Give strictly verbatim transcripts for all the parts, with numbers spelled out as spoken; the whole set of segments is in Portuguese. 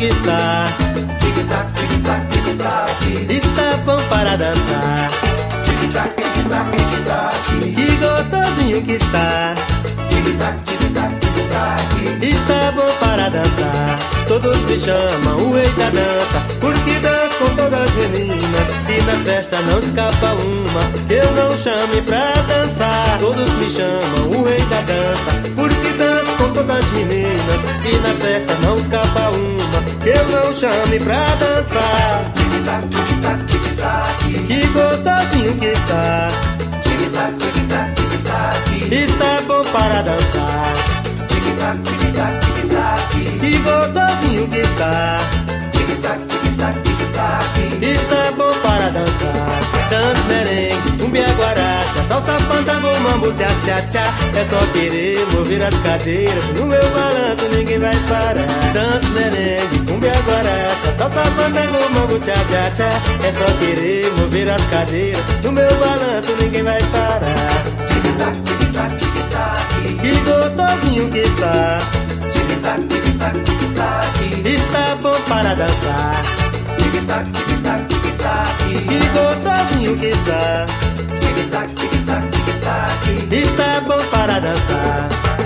que está. Tic-tac, tic-tac, tic-tac. Está bom para dançar. Tic-tac, tic-tac, tic-tac. Que gostosinho que está. Tic-tac, tic-tac, tic-tac. Está bom para dançar. Todos me chamam o rei da dança, porque danço com todas as meninas, e nas festas não escapa uma que eu não chame pra dançar. Todos me chamam o rei da dança, porque danço com todas as meninas, e nas festas não escapa uma que eu não chame pra dançar. Tic-tac, tic-tac, tic-tac. Que gostosinho que está. Tic-tac, tic-tac, tic-tac. Está bom para dançar. Tic-tac, tic-tac, tic-tac. Que gostosinho que está. Tic-tac, tic-tac, tic-tac. Está bom para dançar. Dança, merengue, cumbia, guaracha, salsa, fandango, mambo, tchá, tchá, tchá. É só querer mover as cadeiras, no meu balanço ninguém vai parar. Dança, merengue, cumbia, guaracha, salsa, fandango, mambo, tchá, tchá, tchá. É só querer mover as cadeiras, no meu balanço ninguém vai parar. Tic-tac, tic-tac, tic-tac. Que gostosinho que está. Tic-tac, tic-tac, tic-tac. Está bom para dançar. Tic-tac, tic-tac, tic-tac. Que gostosinho que está. Tic-tac, tic-tac, tic-tac. Está bom para dançar.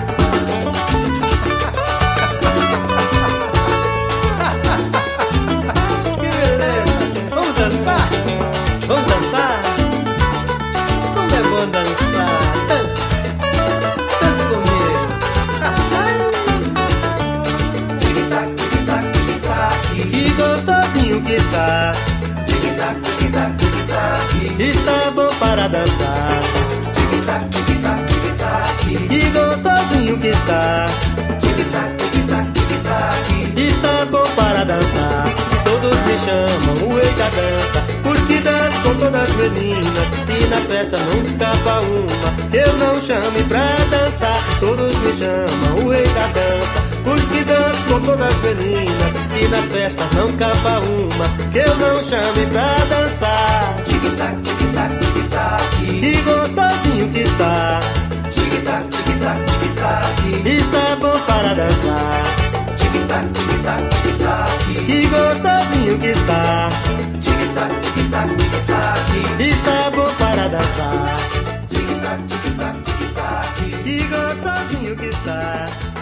Que beleza! Vamos dançar? Vamos dançar? Como é bom dançar? Dança! Dança comigo! Tic-tac, tic-tac, tic-tac. Que gostosinho que está. Tic-tac, tic-tac, tic-tac. Está bom para dançar. Tic-tac, tic-tac, tic-tac. Que gostosinho que está. Tic-tac, tic-tac, tic-tac. Está bom para dançar. Todos me chamam o rei da dança, porque danço com todas as meninas, e na festa não escapa uma que eu não chame pra dançar. Todos me chamam o rei da dança, porque danço com todas as meninas, e nas festas não escapa uma que eu não chame pra dançar. Tic-tac, tic-tac, tic-tac. Que gostosinho que está. Tic-tac, tic-tac, tic-tac. Está bom para dançar. Tic-tac, tic-tac, tic-tac. Que gostosinho que está. Tic-tac, tic-tac, tic-tac. Está bom para dançar. Tic-tac, tic-tac, tic-tac. Que gostosinho que está.